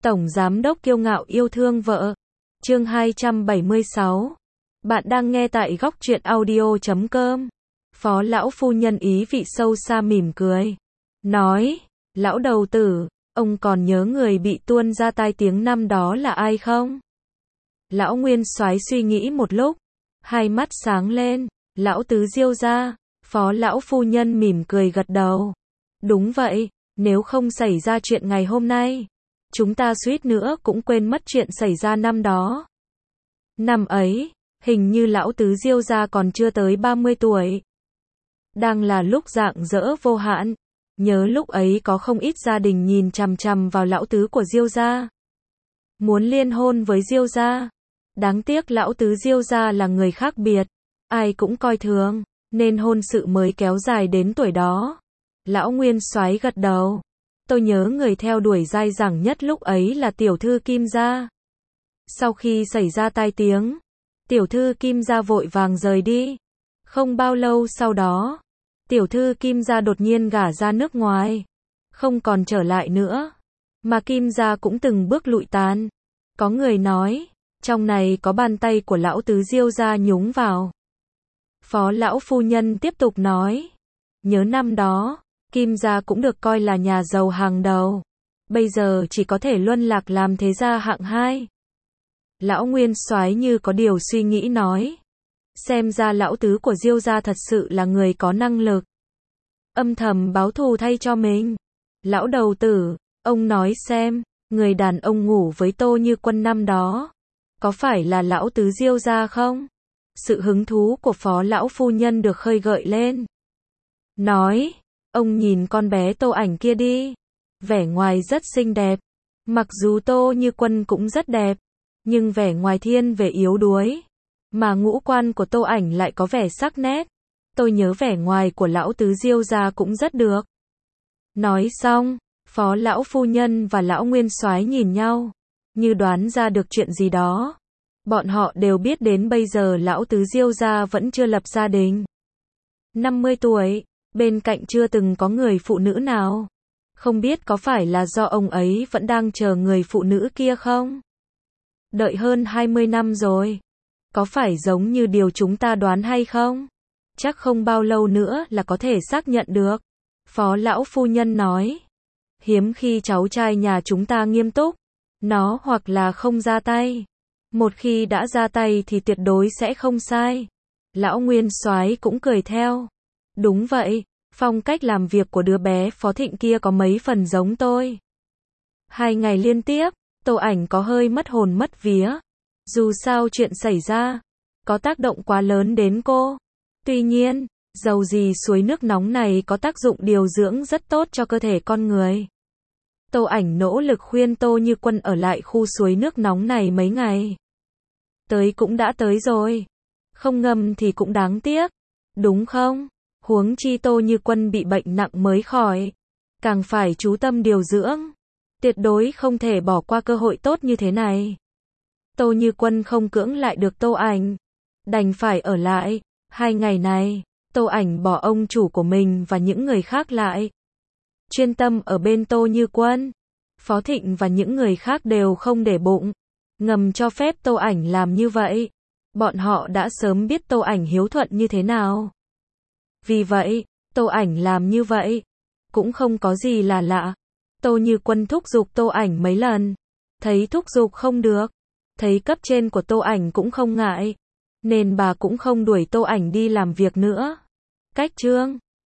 Tổng giám đốc kiêu ngạo yêu thương vợ. Chương 276. Bạn đang nghe tại góc truyện audio.com. Phó lão phu nhân ý vị sâu xa mỉm cười. Nói, lão đầu tử, ông còn nhớ người bị tuôn ra tai tiếng năm đó là ai không? Lão Nguyên Soái suy nghĩ một lúc, hai mắt sáng lên, lão tứ Diêu gia. Phó lão phu nhân mỉm cười gật đầu. Đúng vậy, nếu không xảy ra chuyện ngày hôm nay, chúng ta suýt nữa cũng quên mất chuyện xảy ra năm đó. Năm ấy, hình như lão tứ Diêu gia còn chưa tới 30 tuổi. Đang là lúc rạng rỡ vô hạn. Nhớ lúc ấy có không ít gia đình nhìn chằm chằm vào lão tứ của Diêu gia, muốn liên hôn với Diêu gia. Đáng tiếc lão tứ Diêu gia là người khác biệt, ai cũng coi thường, nên hôn sự mới kéo dài đến tuổi đó. Lão Nguyên Soái gật đầu. Tôi nhớ người theo đuổi dai dẳng nhất lúc ấy là tiểu thư Kim gia. Sau khi xảy ra tai tiếng, tiểu thư Kim gia vội vàng rời đi. Không bao lâu sau đó, tiểu thư Kim gia đột nhiên gả ra nước ngoài, không còn trở lại nữa, mà Kim gia cũng từng bước lụi tàn. Có người nói, trong này có bàn tay của lão tứ Diêu gia nhúng vào. Phó lão phu nhân tiếp tục nói, nhớ năm đó, Kim gia cũng được coi là nhà giàu hàng đầu, bây giờ chỉ có thể luân lạc làm thế gia hạng hai. Lão Nguyên Soái như có điều suy nghĩ nói, xem ra lão tứ của Diêu gia thật sự là người có năng lực, âm thầm báo thù thay cho mình. Lão đầu tử, ông nói xem, người đàn ông ngủ với Tô Như Quân năm đó, có phải là lão tứ Diêu gia không? Sự hứng thú của phó lão phu nhân được khơi gợi lên. Nói, ông nhìn con bé Tô Ảnh kia đi, vẻ ngoài rất xinh đẹp. Mặc dù Tô Như Quân cũng rất đẹp, nhưng vẻ ngoài thiên về yếu đuối, mà ngũ quan của Tô Ảnh lại có vẻ sắc nét. Tôi nhớ vẻ ngoài của lão tứ Diêu gia cũng rất được. Nói xong, phó lão phu nhân và lão Nguyên Soái nhìn nhau, như đoán ra được chuyện gì đó. Bọn họ đều biết đến bây giờ lão tứ Diêu gia vẫn chưa lập gia đình. 50 tuổi, bên cạnh chưa từng có người phụ nữ nào. Không biết có phải là do ông ấy vẫn đang chờ người phụ nữ kia không? Đợi hơn 20 năm rồi. Có phải giống như điều chúng ta đoán hay không? Chắc không bao lâu nữa là có thể xác nhận được. Phó lão phu nhân nói. Hiếm khi cháu trai nhà chúng ta nghiêm túc. Nó hoặc là không ra tay. Một khi đã ra tay thì tuyệt đối sẽ không sai. Lão Nguyên Soái cũng cười theo. Đúng vậy, phong cách làm việc của đứa bé Phó Thịnh kia có mấy phần giống tôi. 2 ngày liên tiếp, Tô Ảnh có hơi mất hồn mất vía. Dù sao chuyện xảy ra, có tác động quá lớn đến cô. Tuy nhiên, dầu gì suối nước nóng này có tác dụng điều dưỡng rất tốt cho cơ thể con người. Tô Ảnh nỗ lực khuyên Tô Như Quân ở lại khu suối nước nóng này mấy ngày. Tới cũng đã tới rồi. Không ngâm thì cũng đáng tiếc. Đúng không? Huống chi Tô Như Quân bị bệnh nặng mới khỏi. Càng phải chú tâm điều dưỡng. Tuyệt đối không thể bỏ qua cơ hội tốt như thế này. Tô Như Quân không cưỡng lại được Tô Ảnh. Đành phải ở lại. 2 ngày này, Tô Ảnh bỏ ông chủ của mình và những người khác lại. Chuyên tâm ở bên Tô Như Quân. Phó Thịnh và những người khác đều không để bụng. Ngầm cho phép Tô Ảnh làm như vậy. Bọn họ đã sớm biết Tô Ảnh hiếu thuận như thế nào. Vì vậy, Tô Ảnh làm như vậy cũng không có gì là lạ. Tô Như Quân thúc giục Tô Ảnh mấy lần. Thấy thúc giục không được. Thấy cấp trên của Tô Ảnh cũng không ngại. Nên bà cũng không đuổi Tô Ảnh đi làm việc nữa. Cách chương